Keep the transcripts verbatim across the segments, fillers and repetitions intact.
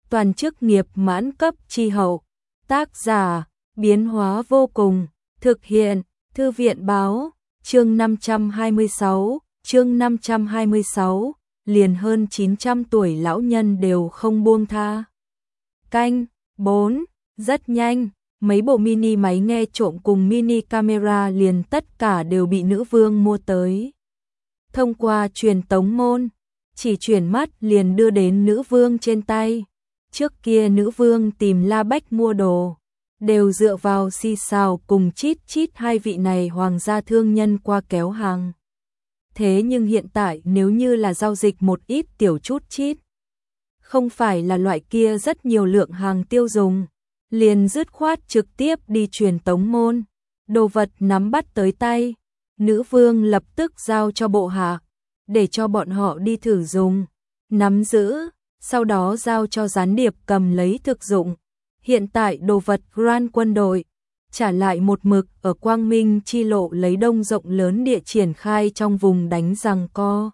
toàn chức nghiệp mãn cấp chi hậu. Tác giả, biến hóa vô cùng, thực hiện, Thư viện báo, chương năm trăm hai mươi sáu, chương năm trăm hai mươi sáu, liền hơn chín trăm tuổi lão nhân đều không buông tha. Canh, bốn, rất nhanh, mấy bộ mini máy nghe trộm cùng mini camera liền tất cả đều bị nữ vương mua tới. Thông qua truyền tống môn, chỉ chuyển mắt liền đưa đến nữ vương trên tay. Trước kia nữ vương tìm La Bách mua đồ, đều dựa vào xì xào cùng chít chít hai vị này hoàng gia thương nhân qua kéo hàng. Thế nhưng hiện tại nếu như là giao dịch một ít tiểu chút chít, không phải là loại kia rất nhiều lượng hàng tiêu dùng, liền dứt khoát trực tiếp đi truyền tống môn, đồ vật nắm bắt tới tay, nữ vương lập tức giao cho bộ hạ, để cho bọn họ đi thử dùng, nắm giữ, sau đó giao cho gián điệp cầm lấy thực dụng. Hiện tại đồ vật Grand quân đội trả lại một mực ở Quang Minh chi lộ lấy đông rộng lớn địa triển khai trong vùng đánh giằng co.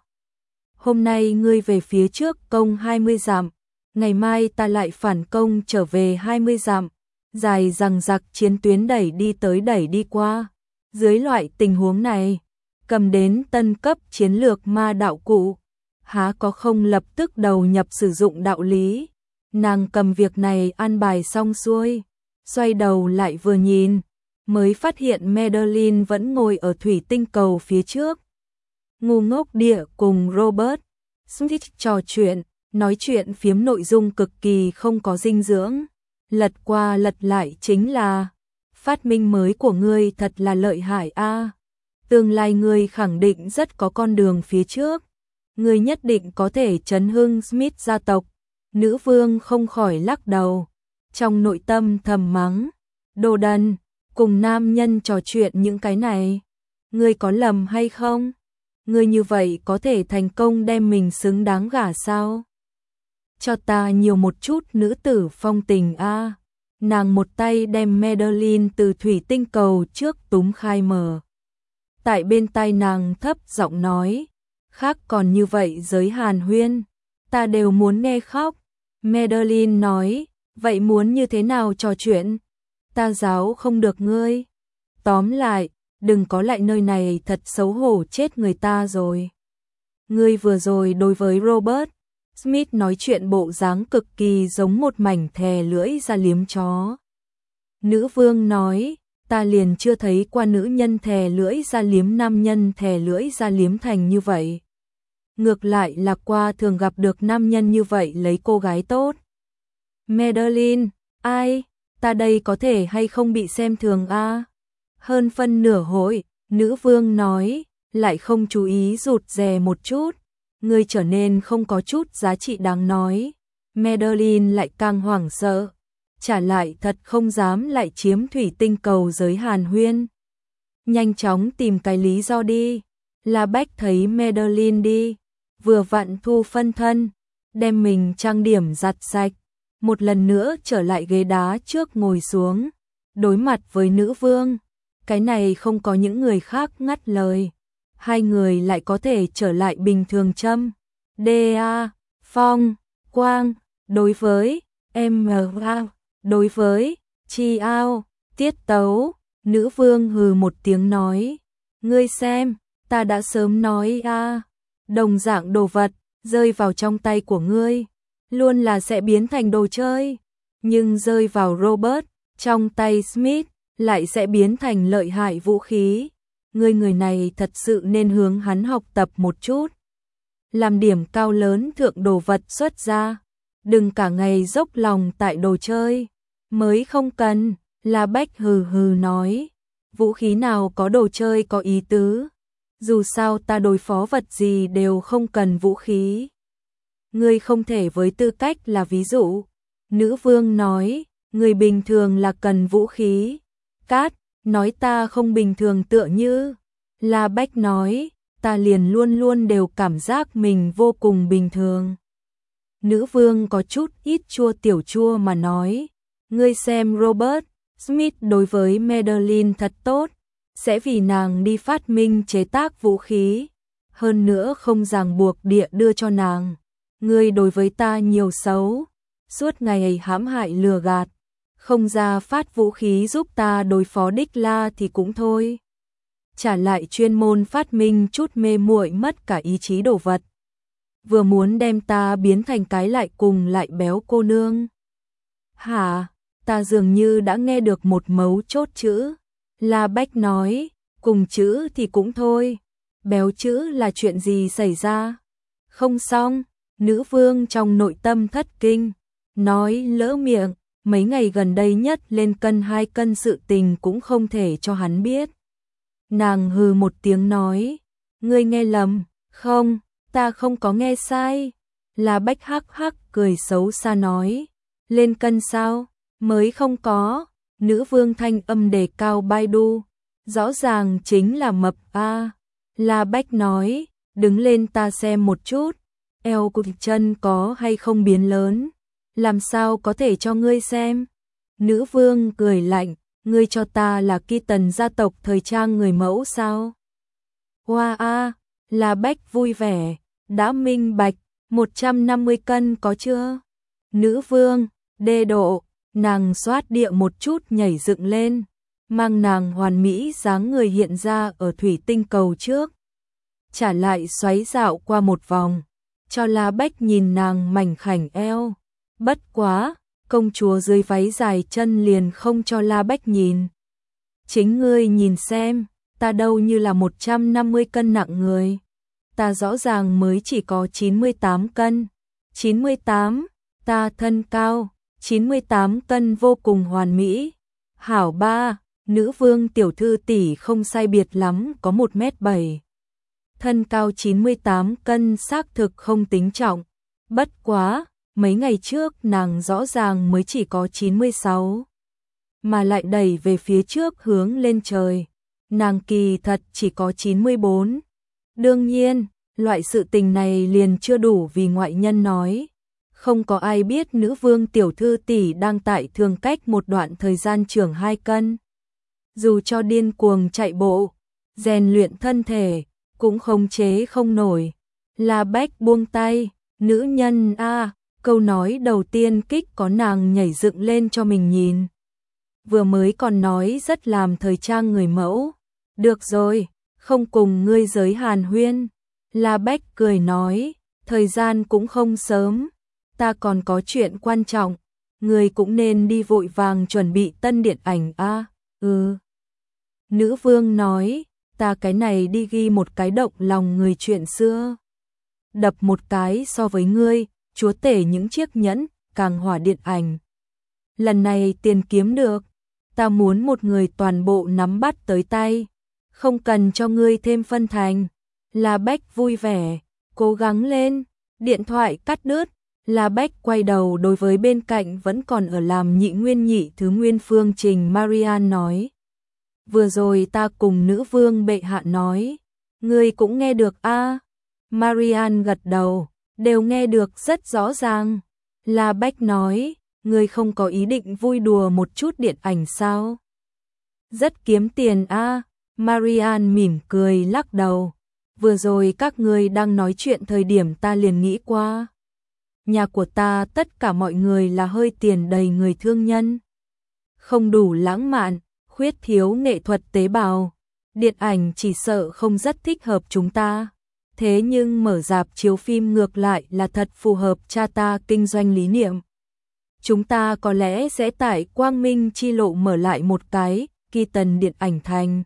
Hôm nay ngươi về phía trước công hai mươi dặm, ngày mai ta lại phản công trở về hai mươi dặm, dài rằng giặc chiến tuyến đẩy đi tới đẩy đi qua. Dưới loại tình huống này, cầm đến tân cấp chiến lược ma đạo cụ, há có không lập tức đầu nhập sử dụng đạo lý. Nàng cầm việc này an bài xong xuôi, xoay đầu lại vừa nhìn, mới phát hiện Madeline vẫn ngồi ở thủy tinh cầu phía trước. Ngu ngốc địa cùng Robert Smith trò chuyện, nói chuyện phiếm nội dung cực kỳ không có dinh dưỡng. Lật qua lật lại chính là, phát minh mới của ngươi thật là lợi hại a. Tương lai ngươi khẳng định rất có con đường phía trước. Ngươi nhất định có thể chấn hưng Smith gia tộc. Nữ vương không khỏi lắc đầu, trong nội tâm thầm mắng, đồ đần, cùng nam nhân trò chuyện những cái này, ngươi có lầm hay không? Ngươi như vậy có thể thành công đem mình xứng đáng gả sao? Cho ta nhiều một chút nữ tử phong tình a. Nàng một tay đem Madeline từ thủy tinh cầu trước túm khai mở. Tại bên tai nàng thấp giọng nói, khác còn như vậy giới hàn huyên, ta đều muốn nghe khóc. Madeline nói, vậy muốn như thế nào trò chuyện? Ta giáo không được ngươi. Tóm lại, đừng có lại nơi này, thật xấu hổ chết người ta rồi. Ngươi vừa rồi đối với Robert Smith nói chuyện bộ dáng cực kỳ giống một mảnh thè lưỡi ra liếm chó. Nữ vương nói, ta liền chưa thấy qua nữ nhân thè lưỡi ra liếm nam nhân thè lưỡi ra liếm thành như vậy. Ngược lại là qua thường gặp được nam nhân như vậy lấy cô gái tốt. Madeline, ai, ta đây có thể hay không bị xem thường a? Hơn phân nửa hội, nữ vương nói, lại không chú ý rụt rè một chút, ngươi trở nên không có chút giá trị đáng nói. Madeline lại càng hoảng sợ, trả lại thật không dám lại chiếm thủy tinh cầu giới hàn huyên. Nhanh chóng tìm cái lý do đi. La Bách thấy Madeline đi, vừa vặn thu phân thân, đem mình trang điểm giặt sạch, một lần nữa trở lại ghế đá trước ngồi xuống, đối mặt với nữ vương. Cái này không có những người khác ngắt lời, hai người lại có thể trở lại bình thường châm. Da, phong, quang, đối với em a, đối với chi ao, tiết tấu, nữ vương hừ một tiếng nói, ngươi xem, ta đã sớm nói a, đồng dạng đồ vật rơi vào trong tay của ngươi, luôn là sẽ biến thành đồ chơi, nhưng rơi vào Robert trong tay Smith lại sẽ biến thành lợi hại vũ khí. Ngươi người này thật sự nên hướng hắn học tập một chút, làm điểm cao lớn thượng đồ vật xuất ra, đừng cả ngày dốc lòng tại đồ chơi, mới không cần. La Bách hừ hừ nói, vũ khí nào có đồ chơi có ý tứ, dù sao ta đối phó vật gì đều không cần vũ khí. Ngươi không thể với tư cách là ví dụ. Nữ vương nói, người bình thường là cần vũ khí. Cát, nói ta không bình thường tựa như. La Bách nói, ta liền luôn luôn đều cảm giác mình vô cùng bình thường. Nữ vương có chút ít chua tiểu chua mà nói, ngươi xem Robert Smith đối với Madeline thật tốt, sẽ vì nàng đi phát minh chế tác vũ khí, hơn nữa không ràng buộc địa đưa cho nàng. Ngươi đối với ta nhiều xấu, suốt ngày hãm hại lừa gạt, không ra phát vũ khí giúp ta đối phó Đích La thì cũng thôi. Trả lại chuyên môn phát minh chút mê muội mất cả ý chí đồ vật. Vừa muốn đem ta biến thành cái lại cùng lại béo cô nương. Hả? Ta dường như đã nghe được một mấu chốt chữ. La Bách nói, cùng chữ thì cũng thôi. Béo chữ là chuyện gì xảy ra? Không xong, nữ vương trong nội tâm thất kinh. Nói lỡ miệng, mấy ngày gần đây nhất lên cân hai cân sự tình cũng không thể cho hắn biết. Nàng hừ một tiếng nói, ngươi nghe lầm, không, ta không có nghe sai. La Bách hắc hắc cười xấu xa nói, lên cân sao, mới không có. Nữ vương thanh âm đề cao Baidu, rõ ràng chính là mập a. La Bách nói, đứng lên ta xem một chút, eo của chân có hay không biến lớn, làm sao có thể cho ngươi xem. Nữ vương cười lạnh, ngươi cho ta là Ki Tần gia tộc thời trang người mẫu sao? Hoa a, La Bách vui vẻ, đã minh bạch, một trăm năm mươi cân có chưa? Nữ vương, đê độ, nàng xoát địa một chút nhảy dựng lên, mang nàng hoàn mỹ dáng người hiện ra ở thủy tinh cầu trước. Trả lại xoáy dạo qua một vòng, cho La Bách nhìn nàng mảnh khảnh eo. Bất quá, công chúa dưới váy dài chân liền không cho La Bách nhìn. Chính ngươi nhìn xem, ta đâu như là một trăm năm mươi cân nặng người. Ta rõ ràng mới chỉ có chín mươi tám cân. chín mươi tám, ta thân cao, chín mươi tám cân vô cùng hoàn mỹ. Hảo ba, nữ vương tiểu thư tỷ không sai biệt lắm có một mét bảy. Thân cao chín mươi tám cân xác thực không tính trọng. Bất quá, mấy ngày trước nàng rõ ràng mới chỉ có chín mươi sáu. Mà lại đẩy về phía trước hướng lên trời. Nàng kỳ thật chỉ có chín mươi bốn. Đương nhiên, loại sự tình này liền chưa đủ vì ngoại nhân nói. Không có ai biết nữ vương tiểu thư tỷ đang tại thường cách một đoạn thời gian trưởng hai cân. Dù cho điên cuồng chạy bộ, rèn luyện thân thể, cũng không chế không nổi. La Bách buông tay, nữ nhân a, câu nói đầu tiên kích có nàng nhảy dựng lên cho mình nhìn. Vừa mới còn nói rất làm thời trang người mẫu. Được rồi, không cùng ngươi giới hàn huyên. La Bách cười nói, thời gian cũng không sớm, ta còn có chuyện quan trọng, ngươi cũng nên đi vội vàng chuẩn bị tân điện ảnh a. Ừ. Nữ vương nói, ta cái này đi ghi một cái động lòng người chuyện xưa. Đập một cái so với ngươi, chúa tể những chiếc nhẫn, càng hỏa điện ảnh. Lần này tiền kiếm được, ta muốn một người toàn bộ nắm bắt tới tay, không cần cho ngươi thêm phân thành. La Bách vui vẻ, cố gắng lên, điện thoại cắt đứt. La Bách quay đầu đối với bên cạnh vẫn còn ở làm nhị nguyên nhị thứ nguyên phương Trình Marian nói. Vừa rồi ta cùng nữ vương bệ hạ nói, ngươi cũng nghe được a? À? Marian gật đầu, đều nghe được rất rõ ràng. La Bách nói, ngươi không có ý định vui đùa một chút điện ảnh sao? Rất kiếm tiền a. À? Marian mỉm cười lắc đầu. Vừa rồi các ngươi đang nói chuyện thời điểm ta liền nghĩ qua. Nhà của ta tất cả mọi người là hơi tiền đầy người thương nhân. Không đủ lãng mạn, khuyết thiếu nghệ thuật tế bào. Điện ảnh chỉ sợ không rất thích hợp chúng ta. Thế nhưng mở rạp chiếu phim ngược lại là thật phù hợp cha ta kinh doanh lý niệm. Chúng ta có lẽ sẽ tại Quang Minh chi lộ mở lại một cái Ki Tần điện ảnh thành.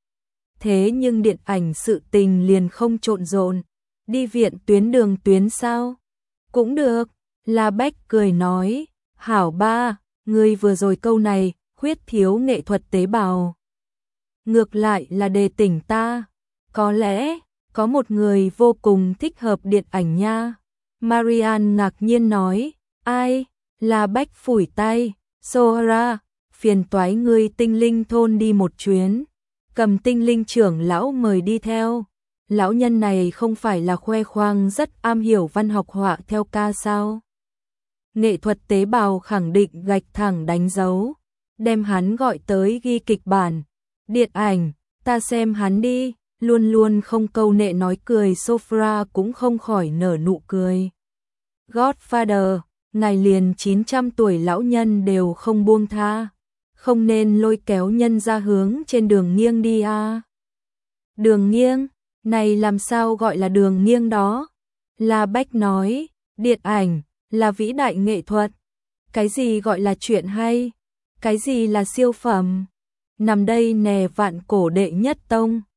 Thế nhưng điện ảnh sự tình liền không trộn rộn. Đi viện tuyến đường tuyến sao? Cũng được. La Bách cười nói, hảo ba, ngươi vừa rồi câu này, khuyết thiếu nghệ thuật tế bào. Ngược lại là đề tỉnh ta. Có lẽ, có một người vô cùng thích hợp điện ảnh nha. Marian ngạc nhiên nói, ai? La Bách phủi tay, Sohara, phiền toái ngươi tinh linh thôn đi một chuyến. Cầm tinh linh trưởng lão mời đi theo. Lão nhân này không phải là khoe khoang rất am hiểu văn học họa theo ca sao? Nghệ thuật tế bào khẳng định gạch thẳng đánh dấu. Đem hắn gọi tới ghi kịch bản. Điện ảnh, ta xem hắn đi. Luôn luôn không câu nệ nói cười Sophra cũng không khỏi nở nụ cười. Godfather, ngài liền chín trăm tuổi lão nhân đều không buông tha, không nên lôi kéo nhân ra hướng trên đường nghiêng đi a. Đường nghiêng, này làm sao gọi là đường nghiêng đó? La Bách nói, điện ảnh là vĩ đại nghệ thuật. Cái gì gọi là chuyện hay? Cái gì là siêu phẩm? Nằm đây nè vạn cổ đệ nhất tông.